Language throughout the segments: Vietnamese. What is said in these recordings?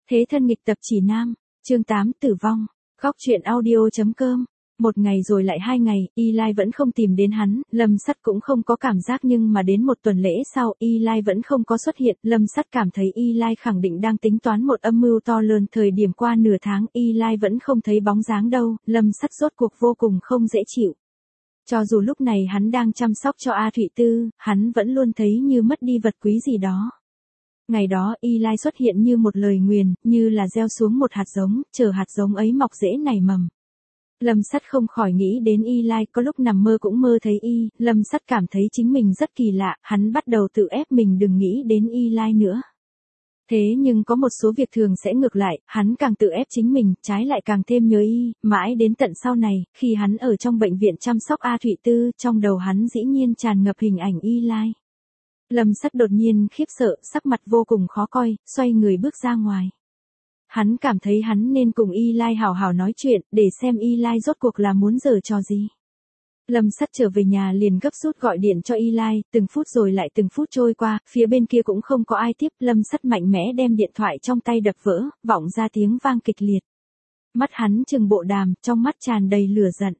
Thế thân nghịch tập chỉ nam, chương 8 tử vong, góc truyện audio.com. Một ngày rồi lại 2 ngày, Eli vẫn không tìm đến hắn, Lâm Sắt cũng không có cảm giác, nhưng mà đến một tuần lễ sau, Eli vẫn không có xuất hiện. Lâm Sắt cảm thấy Eli khẳng định đang tính toán một âm mưu to lớn. Thời điểm qua nửa tháng, Eli vẫn không thấy bóng dáng đâu, Lâm Sắt rốt cuộc vô cùng không dễ chịu. Cho dù lúc này hắn đang chăm sóc cho A Thụy Tư, hắn vẫn luôn thấy như mất đi vật quý gì đó. Ngày đó Eli xuất hiện như một lời nguyền, như là gieo xuống một hạt giống, chờ hạt giống ấy mọc rễ nảy mầm. Lâm Sắt không khỏi nghĩ đến Eli, có lúc nằm mơ cũng mơ thấy Lâm Sắt cảm thấy chính mình rất kỳ lạ, hắn bắt đầu tự ép mình đừng nghĩ đến Eli nữa. Thế nhưng có một số việc thường sẽ ngược lại, hắn càng tự ép chính mình, trái lại càng thêm nhớ mãi đến tận sau này, khi hắn ở trong bệnh viện chăm sóc A Thụy Tư, trong đầu hắn dĩ nhiên tràn ngập hình ảnh Eli. Lâm Sắt đột nhiên khiếp sợ, sắc mặt vô cùng khó coi, xoay người bước ra ngoài. Hắn cảm thấy hắn nên cùng Eli hào hào nói chuyện, để xem Eli rốt cuộc là muốn giở trò gì. Lâm Sắt trở về nhà liền gấp rút gọi điện cho Eli, từng phút rồi lại từng phút trôi qua, phía bên kia cũng không có ai tiếp. Lâm Sắt mạnh mẽ đem điện thoại trong tay đập vỡ, vọng ra tiếng vang kịch liệt. Mắt hắn trừng bộ đàm, trong mắt tràn đầy lửa giận.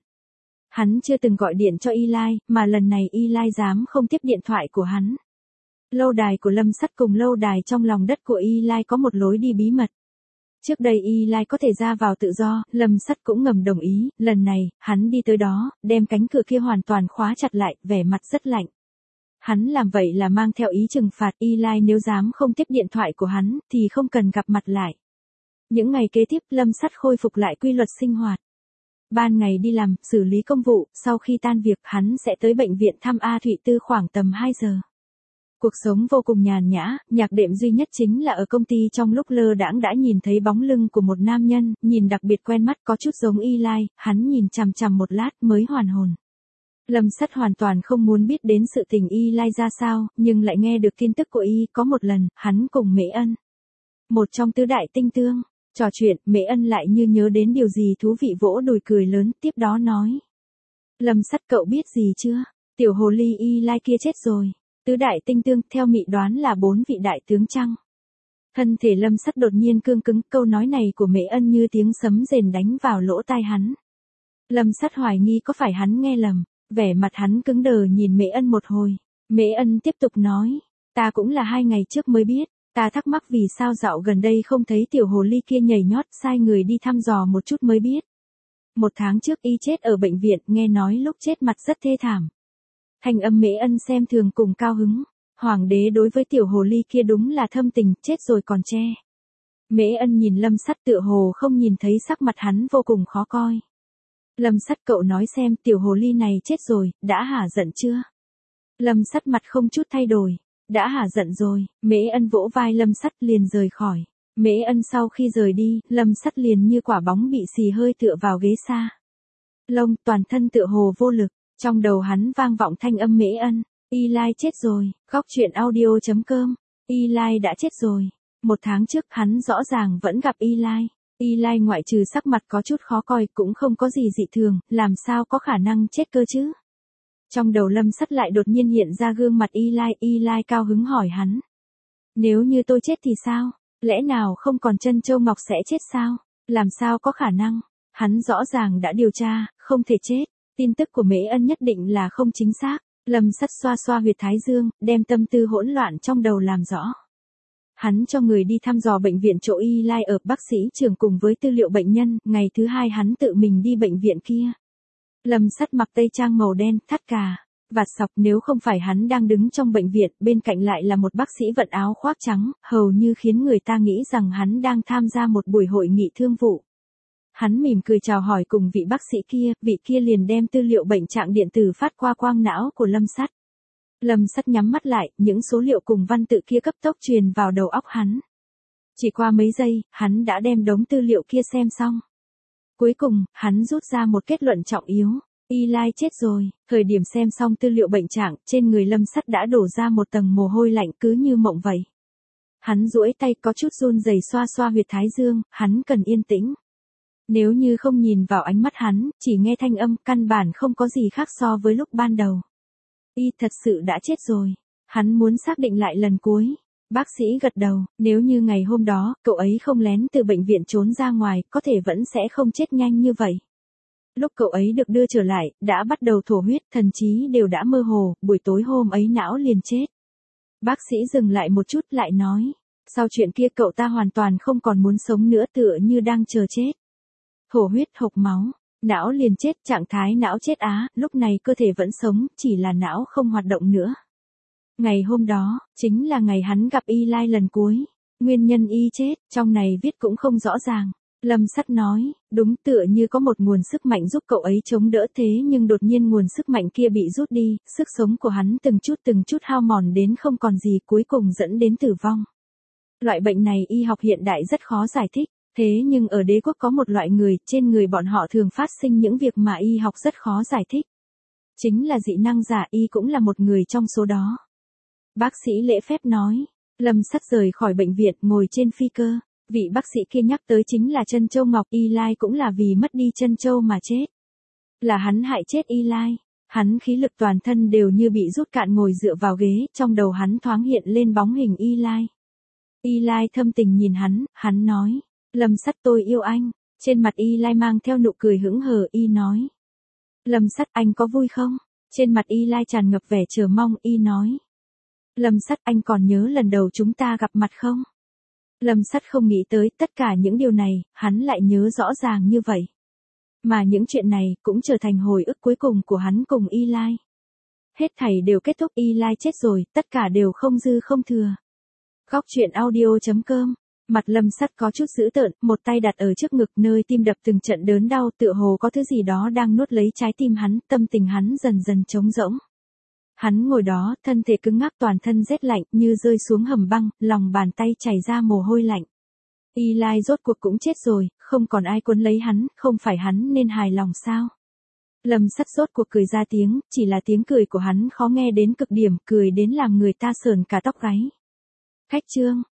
Hắn chưa từng gọi điện cho Eli, mà lần này Eli dám không tiếp điện thoại của hắn. Lâu đài của Lâm Sắt cùng lâu đài trong lòng đất của Eli có một lối đi bí mật. Trước đây Eli có thể ra vào tự do, Lâm Sắt cũng ngầm đồng ý, lần này, hắn đi tới đó, đem cánh cửa kia hoàn toàn khóa chặt lại, vẻ mặt rất lạnh. Hắn làm vậy là mang theo ý trừng phạt Eli, nếu dám không tiếp điện thoại của hắn, thì không cần gặp mặt lại. Những ngày kế tiếp, Lâm Sắt khôi phục lại quy luật sinh hoạt. Ban ngày đi làm, xử lý công vụ, sau khi tan việc, hắn sẽ tới bệnh viện thăm A Thụy Tư khoảng tầm 2 giờ. Cuộc sống vô cùng nhàn nhã, nhạc đệm duy nhất chính là ở công ty trong lúc lơ đãng đã nhìn thấy bóng lưng của một nam nhân, nhìn đặc biệt quen mắt, có chút giống Eli, hắn nhìn chằm chằm một lát mới hoàn hồn. Lâm Sắt hoàn toàn không muốn biết đến sự tình Eli ra sao, nhưng lại nghe được tin tức của có một lần, hắn cùng Mễ Ân, một trong tứ đại tinh tương, trò chuyện, Mễ Ân lại như nhớ đến điều gì thú vị, vỗ đùi cười lớn, tiếp đó nói. Lâm Sắt, cậu biết gì chưa? Tiểu hồ ly Eli kia chết rồi. Tứ đại tinh tương, theo mị đoán là 4 vị đại tướng chăng? Thân thể Lâm Sắt đột nhiên cương cứng, câu nói này của Mễ Ân như tiếng sấm rền đánh vào lỗ tai hắn. Lâm Sắt hoài nghi có phải hắn nghe lầm, vẻ mặt hắn cứng đờ nhìn Mễ Ân một hồi. Mễ Ân tiếp tục nói, ta cũng là 2 ngày trước mới biết, ta thắc mắc vì sao dạo gần đây không thấy tiểu hồ ly kia nhảy nhót, sai người đi thăm dò một chút mới biết. 1 tháng trước chết ở bệnh viện, nghe nói lúc chết mặt rất thê thảm. Thanh âm Mễ Ân xem thường cùng cao hứng. Hoàng đế đối với tiểu hồ ly kia đúng là thâm tình, chết rồi còn che. Mễ Ân nhìn Lâm Sắt tựa hồ không nhìn thấy sắc mặt hắn vô cùng khó coi. Lâm Sắt, cậu nói xem, tiểu hồ ly này chết rồi, đã hả giận chưa? Lâm Sắt mặt không chút thay đổi. Đã hả giận rồi. Mễ Ân vỗ vai Lâm Sắt liền rời khỏi. Mễ Ân sau khi rời đi, Lâm Sắt liền như quả bóng bị xì hơi tựa vào ghế xa lông, toàn thân tựa hồ vô lực. Trong đầu hắn vang vọng thanh âm Mễ Ân, Eli chết rồi, góc truyện audio.com, Eli đã chết rồi. 1 tháng trước hắn rõ ràng vẫn gặp Eli. Eli ngoại trừ sắc mặt có chút khó coi cũng không có gì dị thường, làm sao có khả năng chết cơ chứ? Trong đầu Lâm Sắt lại đột nhiên hiện ra gương mặt Eli cao hứng hỏi hắn. Nếu như tôi chết thì sao? Lẽ nào không còn chân châu mọc sẽ chết sao? Làm sao có khả năng? Hắn rõ ràng đã điều tra, không thể chết. Tin tức của Mễ Ân nhất định là không chính xác. Lâm Sắt xoa xoa huyệt thái dương, đem tâm tư hỗn loạn trong đầu làm rõ. Hắn cho người đi thăm dò bệnh viện chỗ Eli ở, bác sĩ trưởng cùng với tư liệu bệnh nhân, ngày thứ 2 hắn tự mình đi bệnh viện kia. Lâm Sắt mặc tây trang màu đen, thắt cà vạt sọc, nếu không phải hắn đang đứng trong bệnh viện, bên cạnh lại là một bác sĩ vận áo khoác trắng, hầu như khiến người ta nghĩ rằng hắn đang tham gia một buổi hội nghị thương vụ. Hắn mỉm cười chào hỏi cùng vị bác sĩ kia, vị kia liền đem tư liệu bệnh trạng điện tử phát qua quang não của Lâm Sắt. Lâm Sắt nhắm mắt lại, những số liệu cùng văn tự kia cấp tốc truyền vào đầu óc hắn. Chỉ qua mấy giây, hắn đã đem đống tư liệu kia xem xong. Cuối cùng, hắn rút ra một kết luận trọng yếu. Eli chết rồi. Thời điểm xem xong tư liệu bệnh trạng, trên người Lâm Sắt đã đổ ra một tầng mồ hôi lạnh, cứ như mộng vậy. Hắn duỗi tay có chút run rẩy xoa xoa huyệt thái dương, hắn cần yên tĩnh. Nếu như không nhìn vào ánh mắt hắn, chỉ nghe thanh âm, căn bản không có gì khác so với lúc ban đầu. Thật sự đã chết rồi. Hắn muốn xác định lại lần cuối. Bác sĩ gật đầu, nếu như ngày hôm đó, cậu ấy không lén từ bệnh viện trốn ra ngoài, có thể vẫn sẽ không chết nhanh như vậy. Lúc cậu ấy được đưa trở lại, đã bắt đầu thổ huyết, thần trí đều đã mơ hồ, buổi tối hôm ấy não liền chết. Bác sĩ dừng lại một chút lại nói, sau chuyện kia cậu ta hoàn toàn không còn muốn sống nữa, tựa như đang chờ chết. Thổ huyết hộc máu, não liền chết, trạng thái não chết á, lúc này cơ thể vẫn sống, chỉ là não không hoạt động nữa. Ngày hôm đó, chính là ngày hắn gặp Eli lần cuối. Nguyên nhân y chết, trong này viết cũng không rõ ràng. Lâm Sắt nói, đúng, tựa như có một nguồn sức mạnh giúp cậu ấy chống đỡ, thế nhưng đột nhiên nguồn sức mạnh kia bị rút đi, sức sống của hắn từng chút hao mòn đến không còn gì, cuối cùng dẫn đến tử vong. Loại bệnh này y học hiện đại rất khó giải thích, thế nhưng ở đế quốc có một loại người, trên người bọn họ thường phát sinh những việc mà y học rất khó giải thích. Chính là dị năng giả, y cũng là một người trong số đó. Bác sĩ lễ phép nói, Lâm Sắt rời khỏi bệnh viện, ngồi trên phi cơ. Vị bác sĩ kia nhắc tới chính là Trân Châu Ngọc, Eli cũng là vì mất đi Trân Châu mà chết. Là hắn hại chết Eli. Hắn khí lực toàn thân đều như bị rút cạn, ngồi dựa vào ghế, trong đầu hắn thoáng hiện lên bóng hình Eli. Eli thâm tình nhìn hắn nói, Lâm Sắt tôi yêu anh. Trên mặt Eli mang theo nụ cười hững hờ, y nói, Lâm Sắt anh có vui không? Trên mặt Eli tràn ngập vẻ chờ mong, y nói, Lâm Sắt anh còn nhớ lần đầu chúng ta gặp mặt không? Lâm Sắt không nghĩ tới tất cả những điều này, hắn lại nhớ rõ ràng như vậy. Mà những chuyện này cũng trở thành hồi ức cuối cùng của hắn cùng Eli. Hết thảy đều kết thúc, Eli chết rồi, tất cả đều không dư không thừa. Góc truyện audio.com. Mặt Lâm Sắt có chút dữ tợn, một tay đặt ở trước ngực, nơi tim đập từng trận đớn đau, tựa hồ có thứ gì đó đang nuốt lấy trái tim hắn, tâm tình hắn dần dần trống rỗng. Hắn ngồi đó, thân thể cứng ngắc, toàn thân rét lạnh, như rơi xuống hầm băng, lòng bàn tay chảy ra mồ hôi lạnh. Eli rốt cuộc cũng chết rồi, không còn ai cuốn lấy hắn, không phải hắn nên hài lòng sao? Lâm Sắt rốt cuộc cười ra tiếng, chỉ là tiếng cười của hắn khó nghe đến cực điểm, cười đến làm người ta sởn cả tóc gáy. Khách chương.